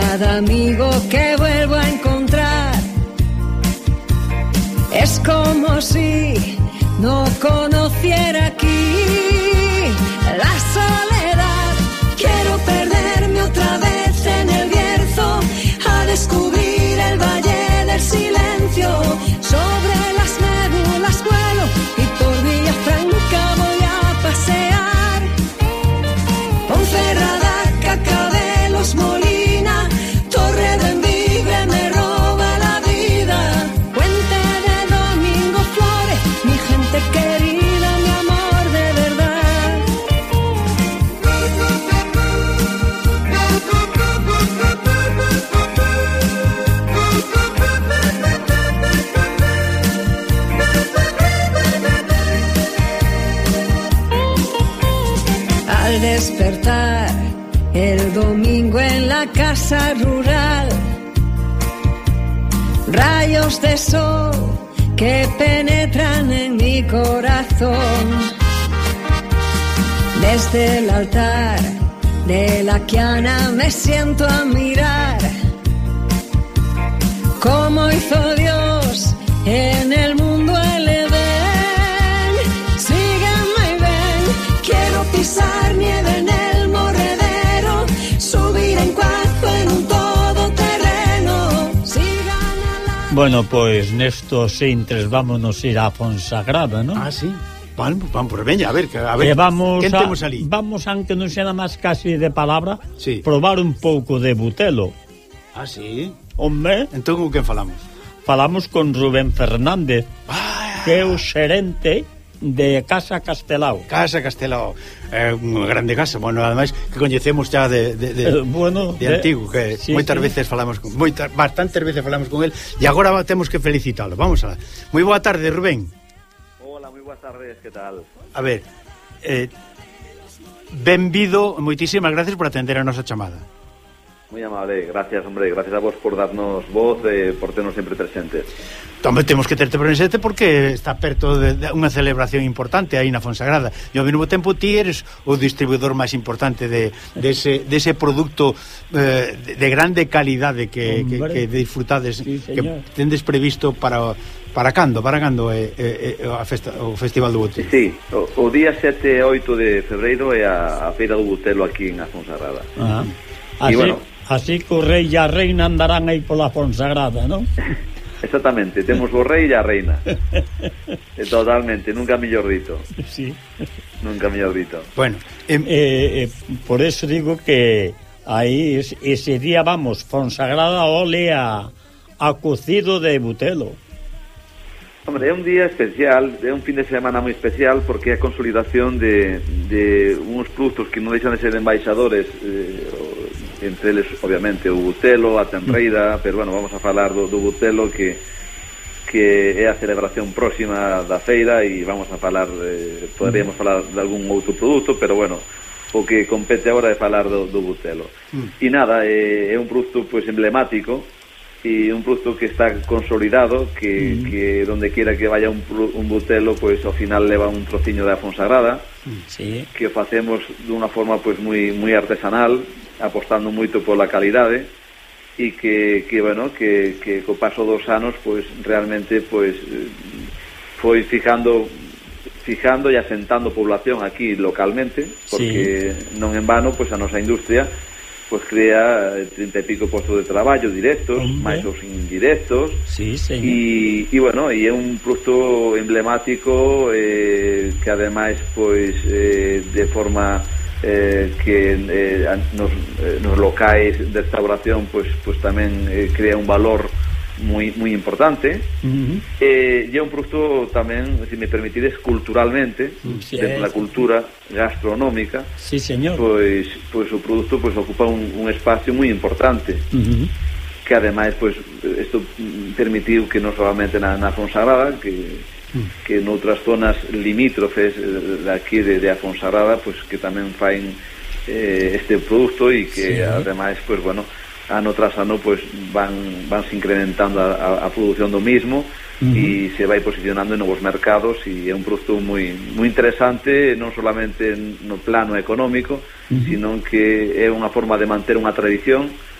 cada amigo que vuelvo a encontrar. Es como si no conociera aquí la soledad. Quiero perderme otra vez en el Bierzo, a descubrir el valle del silencio. Sobre las nébulas vuelo y por Villafranca voy a pasear. Ponferrada, Cacabelos, Molina, Torre de Envibre me roba la vida. Puente de Domingo Flores, mi gente querida, mi amor de verdad. Al despertar el domingo en la casa rural, rayos de sol que penetran en mi corazón. Desde el altar de la Quiana me siento a mirar cómo hizo Dios en el mundo el Edén. Sígueme y ven, quiero pisar nieve en el Morredero, subir en cuajo en un todoterreno. Bueno, pois nestos intres vámonos ir a Fonsagrada, non? Ah, sí. Vamos por veña, a ver, vamos quen temos ali? Vamos, aunque non sea máis casi de palabra, sí, probar un pouco de Butelo. Ah, sí? Hombre, entón con quen falamos? Falamos con Rubén Fernández, que é o xerente de Casa Castelao. Casa Castelao, unha grande casa, bueno, ademais que coñecemos xa de antigo, que sí, moitas veces falamos con, bastantes veces falamos con el, e agora temos que felicitalo. Vamos a. Moi boa tarde, Rubén. Hola, moi boas tardes, que tal? A ver, benvido, moitísimas gracias por atender a nosa chamada. Moi amable, gracias, hombre, gracias a vos por darnos voz e por ternos sempre presentes. Tamén temos que terte presente porque está perto de unha celebración importante aí na Fonsagrada, e ao mesmo tempo ti eres o distribuidor máis importante dese produto de grande calidade que disfrutades, sí, que tendes previsto para cando o Festival do Butelo. Sí, o día 7 e 8 de febreiro é a Feira do Butelo aquí na Fonsagrada. E bueno, así que o rei e a reina andarán aí pola Fonsagrada, non? Exactamente, temos o rei e a reina. Totalmente, nunca mellor dito. Sí. Nunca mellor dito. Bueno, por eso digo que aí ese día vamos, Fonsagrada ole a cocido de Butelo. Hombre, é un día especial, é un fin de semana moi especial porque é a consolidación de uns produtos que non deixan de ser embaixadores, entre eles, obviamente, o Butelo, a tenreira, pero, bueno, vamos a falar do Butelo que é a celebración próxima da feira e vamos a falar, poderíamos falar de algún outro produto, pero, bueno, o que compete agora é falar do Butelo. E nada, é un produto, pois, emblemático, e un produto que está consolidado, que donde quiera que vaya un Butelo, pois ao final leva un trociño da Fonsagrada, sí, que o facemos dunha forma pois moi artesanal, apostando moito pola calidade, e que bueno, que co paso dos anos pois realmente pois foi fijando e asentando población aquí localmente, porque sí, non en vano pois a nosa industria pois crea 30 e pico postos de traballo directos, máis os indirectos. Sí, e bueno, e é un produto emblemático que ademais pois de forma que nos locais de restauración pois tamén crea un valor moi importante. E é un produto tamén, se me permitides, culturalmente, dentro da cultura gastronómica. Sí, señor. Pois o produto pois ocupa un espacio moi importante. Que ademais pois isto permitiu que non solamente na Fonsagrada, que noutras zonas limítrofes daqui de a Fonsagrada, pois que tamén fain este produto e que ademais pois bueno, ano tras ano pois vanse incrementando a produción do mismo e se vai posicionando en novos mercados, e é un produto moi interesante, non solamente no plano económico, sino que é unha forma de manter unha tradición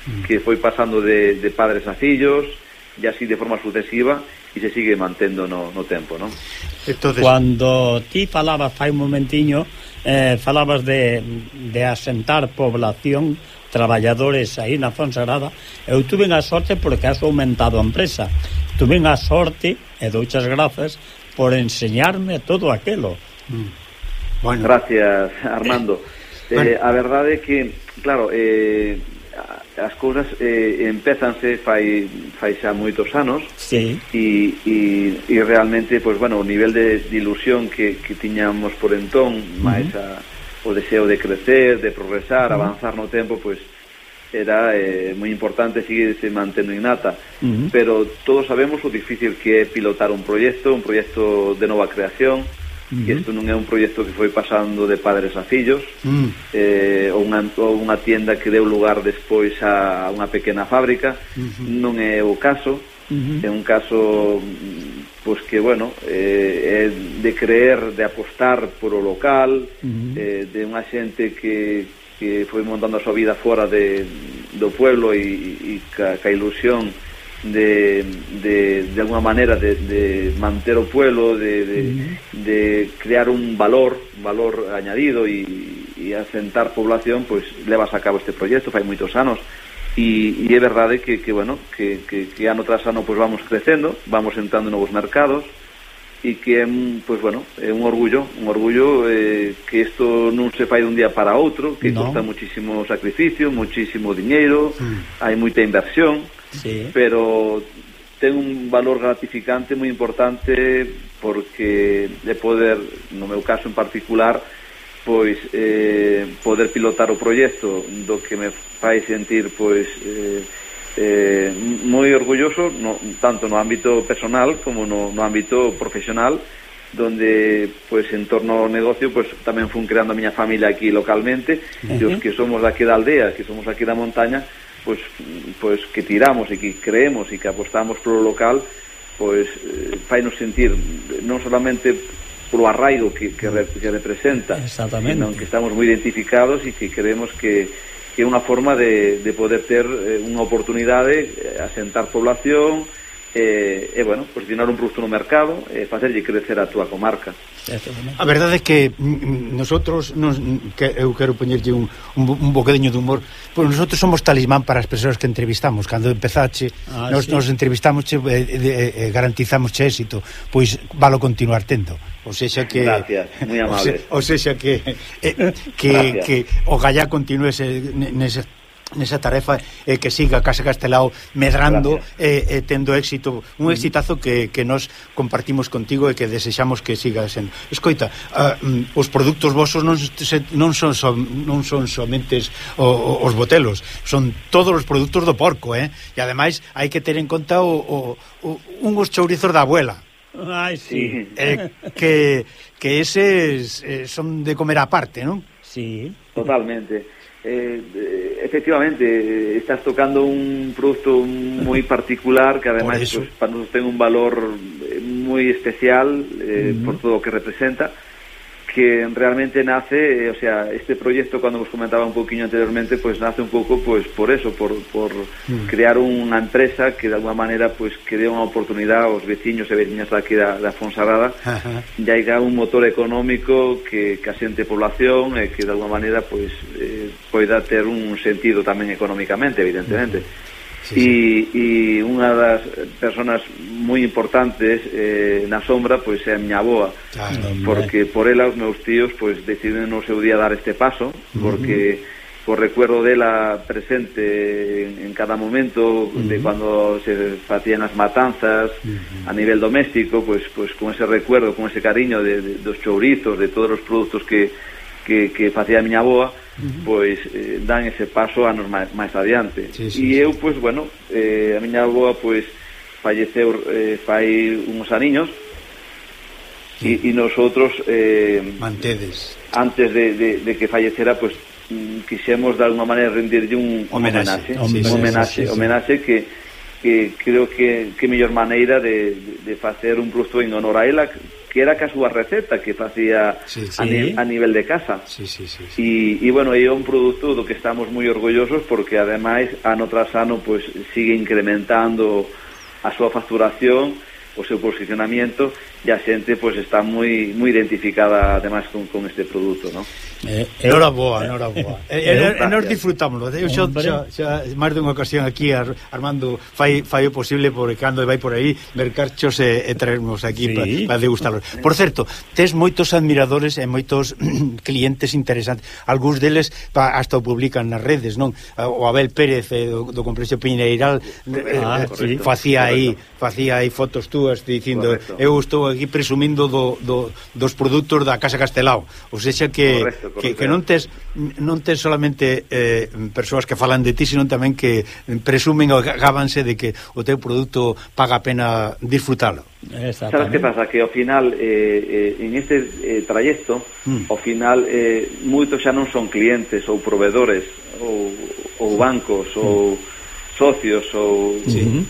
que foi pasando de padres a fillos e así de forma sucesiva e se sigue mantendo no tempo, non? Entonces, cando ti falabas fai un momentiño, falabas de asentar población, traballadores aí na Fonsagrada, eu tuve a sorte porque has aumentado a empresa, tuve a sorte e douchas grazas por enseñarme todo aquilo. Bueno. Gracias, Armando. Bueno. A verdade é que, claro, as cousas empezanse fai xa moitos anos. Sí. E realmente, pues, bueno, o nivel de ilusión que tiñamos por entón, máis o deseo de crecer, de progresar, avanzar no tempo, pues era moi importante, seguir se mantendo innata. Pero todos sabemos o difícil que é pilotar un proxecto de nova creación. Que isto non é un proxecto que foi pasando de padres a fillos, ou unha tienda que deu lugar despois a unha pequena fábrica. Non é o caso. É un caso pois que, bueno, é de creer, de apostar por o local, de unha xente que foi montando a súa vida fora do pueblo e ca ilusión de alguna manera de manter o pueblo, de crear un valor añadido e asentar población, pois levas a cabo este proxecto fai moitos anos e é verdade que bueno, que ano tras ano pois vamos crecendo, vamos entrando en novos mercados e que pois bueno, é un orgullo que isto non se fai dun día para outro, que costa muchísimo sacrificio, muchísimo diñeiro, hai moita inversión. Sí. Pero ten un valor gratificante moi importante porque de poder, no meu caso en particular, pois poder pilotar o proxecto do que me fai sentir pois moi orgulloso, tanto no ámbito personal como no ámbito profesional, donde pois en torno ao negocio pois tamén fun creando a miña familia aquí localmente, e os que somos daqui da aldea, que somos aquí da montaña, pois que tiramos e que creemos e que apostamos polo local, pois fainos sentir non solamente polo arraigo que representa, senón que estamos moi identificados e que creemos que é unha forma de poder ter unha oportunidade, asentar población e bueno, posicionar un produto no mercado e facerlle crecer a túa comarca. A verdade é que nosotros eu quero poñerlle un bocadinho de humor, pois nosotros somos talismán para as persoas que entrevistamos. Cando empezache nos entrevistamos garantizamos éxito, pois valo continuar tendo. O sexa que gracias, moi amable. O sexa que o Gallá continúe nesa tarefa que siga Casa Castelao medrando e tendo éxito, un exitazo que nos compartimos contigo e que desexamos que siga sendo. Escoita, os produtos vosos non son somente os botelos, son todos os produtos do porco, e ademais hai que ter en conta uns chourizos da abuela. Ai, sí. Que eses son de comer aparte, non? Sí. Totalmente. Efectivamente, estás tocando un produto moi particular que ademais pues, para nosotros ten un valor moi especial por todo o que representa, que realmente nace, o sea, este proyecto, cuando vos comentaba un poquinho anteriormente, pues nace un pouco pues por eso, por crear unha empresa que de alguna manera pues que dé unha oportunidade aos veciños e veciñas daqui da Fonsagrada, e haiga un motor económico que asente población e que de alguna manera pues poida ter un sentido tamén económicamente, evidentemente. E unha das personas moi importantes na sombra pois é a miña avoa, porque por ela os meus tíos pois deciden no seu día dar este paso, porque o recuerdo dela presente en cada momento de cando se facían as matanzas a nivel doméstico, pois con ese recuerdo, con ese cariño dos chourizos, de todos os produtos que facía a miña avoa, pois dan ese paso anos máis adiante. E eu, pois, bueno, a miña avoa, pois, falleceu fai uns aniños, e nosotros mantedes antes de que fallecera, pois, quixemos de alguma maneira rendirlle un homenaxe que creo que mellor maneira de facer un produto en honor a ela, que era ca súa receta que facía a nivel de casa. E bueno, é un produto do que estamos moi orgullosos porque ademais ano tras ano pues sigue incrementando a súa facturación, o seu posicionamiento, e a xente pues está moi identificada ademais con este produto, ¿no? Noraboa. Nos disfrutámoslo. Eu xa máis dunha ocasión aquí Armando fai o posible porque cando vai por aí ver carchos e traernos aquí para degustarlos. Por certo, tes moitos admiradores e moitos clientes interesantes. Algúns deles hasta o publican nas redes, non? O Abel Pérez do Complexo Piñeiral facía aí fotos túas dicindo eu estou aquí presumindo dos produtos da Casa Castelao. Ou seja que non tes solamente persoas que falan de ti, sino tamén que presumen ou gábanse de que o teu produto paga a pena disfrutalo. Sabes que pasa? Que ao final en este trayecto ao final moitos xa non son clientes ou proveedores ou bancos ou socios ou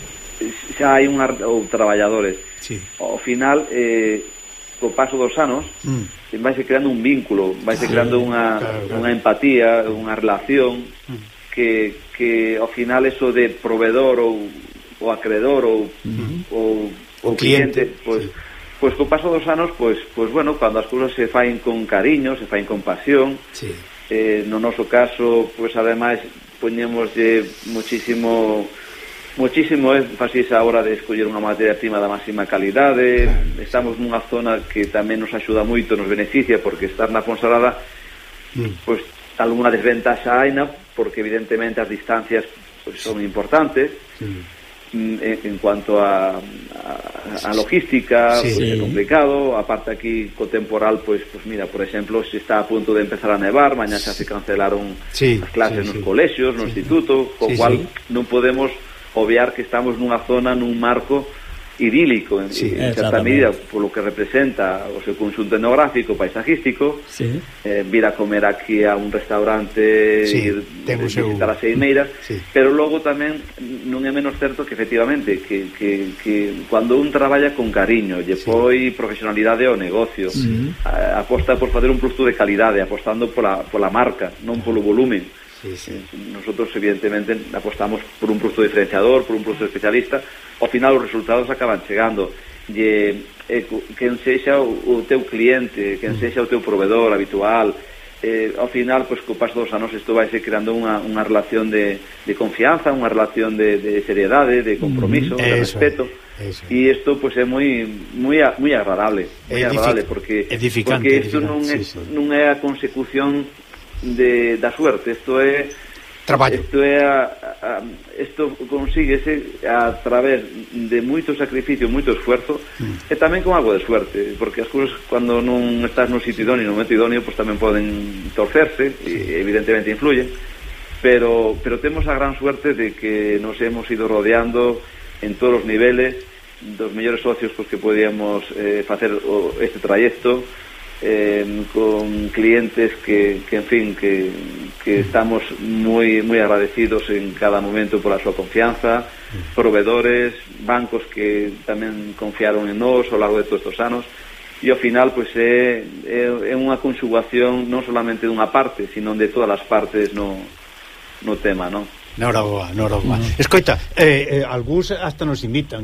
xa hai ou traballadores. Ao final co paso dos anos vaise creando un vínculo, vaise creando unha empatía, unha relación que ao final eso de proveedor ou acreedor ou cliente pois co paso dos anos pois bueno, cando as cousas se fain con cariño, se fain con pasión, no noso caso pois ademais poñémoslle muchísimo énfasis a hora de escoller unha materia prima da máxima calidade. Estamos nunha zona que tamén nos axuda moito, nos beneficia, porque estar na Fonsagrada pois algunha desventaxa haina, porque evidentemente as distancias pois son importantes en cuanto a logística, pois é complicado. Aparte aquí co temporal, pois mira, por exemplo, se está a punto de empezar a nevar, mañá xa se cancelaron as clases nos colexios, no instituto, co cual non podemos obviar que estamos nunha zona, nun marco idílico en certa medida polo que representa o seu conxunto etnográfico, paisajístico. Vir a comer aquí a un restaurante, visitar as Seimeiras, pero logo tamén non é menos certo que efectivamente que cando un traballa con cariño, lle foi profesionalidade ao negocio, aposta por facer un produto de calidade, apostando pola marca, non polo volumen. Nosotros evidentemente apostamos por un produto diferenciador, por un produto especialista. Ao final os resultados acaban chegando, quen sexa o teu cliente, quen sexa o teu proveedor habitual, ao final pois co paso dos anos isto vai ser creando unha relación de confianza, unha relación de seriedade, de compromiso, de respeto. E isto pois é moi agradable, porque isto non é a consecución da suerte, isto é traballo. Isto consíguese a través de moito sacrificio, moito esfuerzo, e tamén con algo de suerte, porque as cousas cando non estás no sitio idóneo, no momento idóneo, pues tamén poden torcerse e evidentemente influyen, pero temos a gran suerte de que nos hemos ido rodeando en todos os niveles dos mellores socios pues, que podíamos facer este trayecto, con clientes que en fin que estamos moi agradecidos en cada momento pola súa confianza, proveedores, bancos que tamén confiaron en nós ao largo de todos estes anos, e ao final pois é unha conxugación non solamente dunha parte, sino de todas as partes no tema, non? Noraboa. Escoita, algúns hasta nos invitan,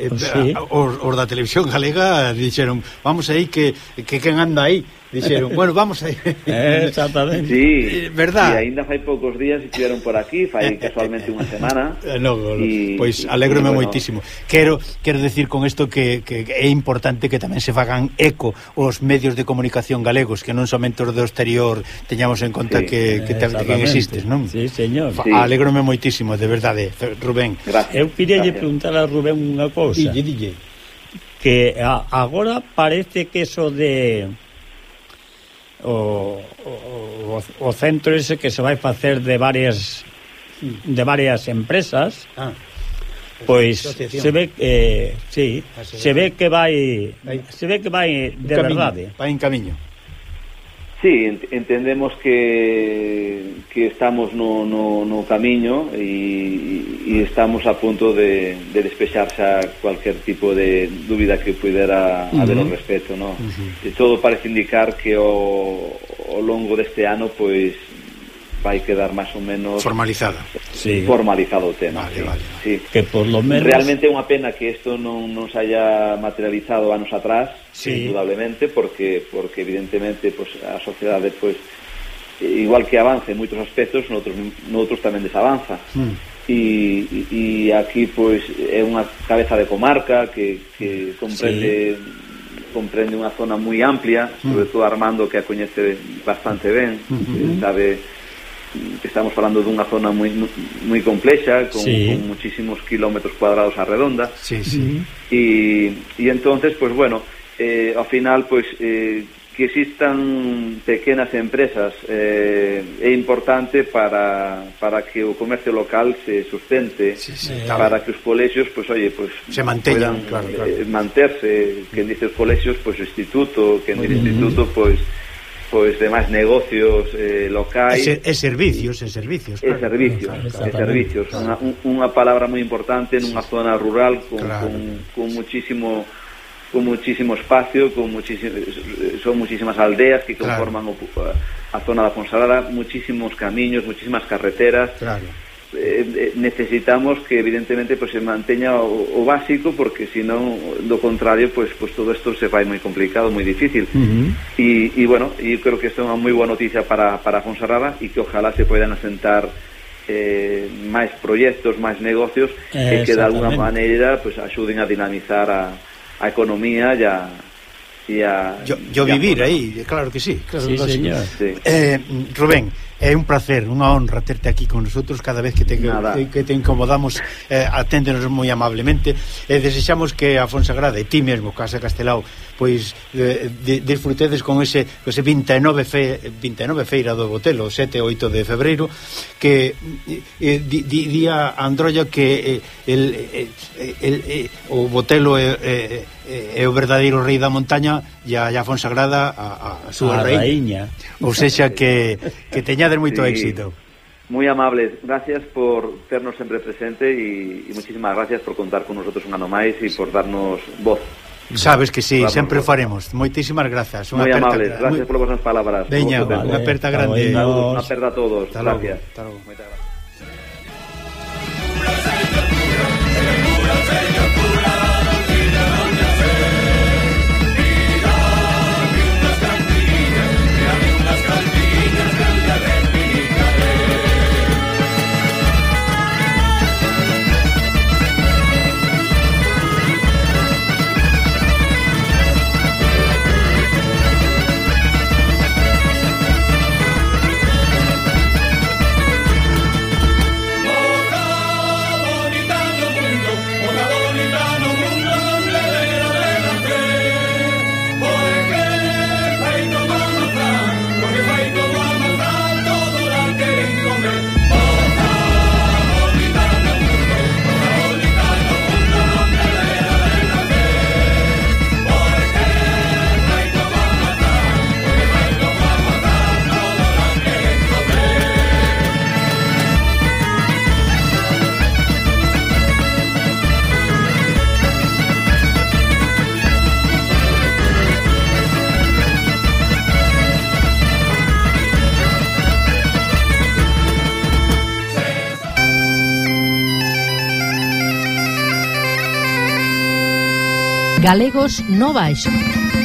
os da televisión galega dixeron, vamos aí que quen anda aí, dixeron, bueno, vamos aí. Exactamente. Sí, verdad. E aínda fai poucos días estiveron por aquí, fai casualmente unha semana. Pois alégrome moitísimo. Quero decir con isto que é importante que tamén se fagan eco os medios de comunicación galegos, que non somente os do exterior teñamos en conta que existes, non? Sí, señor. Alégrome moitísimo, de verdade, Rubén. Gracias. Eu queríalle preguntar a Rubén unha cousa. Dille. Que agora parece que eso de o centro ese que se vai facer de varias empresas, pois se ve se ve que vai de verdade. Vai en camiño. Sí, entendemos que estamos no camiño e estamos a punto de despexarse a cualquier tipo de dúbida que pudera haber ao respecto, ¿no? E todo parece indicar que ao longo deste ano pois vai quedar máis ou menos formalizado o tema. Vale. Sí. Que por lo menos realmente é unha pena que isto non se haya materializado anos atrás, indudablemente, porque evidentemente pues, a sociedade pues, igual que avance en moitos aspectos, noutros tamén desavanza. E aquí pues é unha cabeza de comarca que comprende unha zona moi amplia, sobre todo Armando, que a coñece bastante ben, sabe que estamos falando dunha zona moi complexa, con muchísimos kilómetros cuadrados a redonda. E entonces, pues bueno, ao final, pues que existan pequenas empresas é importante para que o comercio local se sustente, para que os colexios, pues oye, pues se manteñan, claro. manterse, que dice os colexios, pues o instituto, que dice instituto, pues demais negocios locais e servicios unha palabra moi importante nunha zona rural con muchísimo espacio, son muchísimas aldeas que conforman a zona da Fonsagrada, muchísimos camiños, muchísimas carreteras. Necesitamos que evidentemente pues se manteña o básico, porque senón, do contrario, pues todo isto se vai moi complicado, moi difícil. E bueno, eu creo que isto é unha moi boa noticia para Fonsagrada, e que ojalá se poidan asentar máis proxectos, máis negocios que de alguna maneira pues axuden a dinamizar a economía e a vivir aí, claro que sí, señor. Rubén, é un placer, unha honra terte aquí con nosotros. Cada vez que te incomodamos, aténdenos moi amablemente, e desexamos que a Fonsagrada e ti mesmo, Casa Castelao, pois disfrutedes con ese 29 feira do Botelo, 7 e 8 de febreiro, que día Androlla que o Botelo é o verdadeiro rei da montaña, e a Fonsagrada a súa raíña. Ou sexa que teñades moito éxito. Moi amables, gracias por ternos sempre presente e muchísimas gracias por contar con nosotros un ano máis e por darnos voz. Sabes que sí, sempre o faremos. Moitísimas grazas. Moi amables, gracias por vosas palabras. Veña, unha aperta grande. Unha aperta a todos. Gracias. Hasta logo. Moitas gracias. Galegos no Baixo.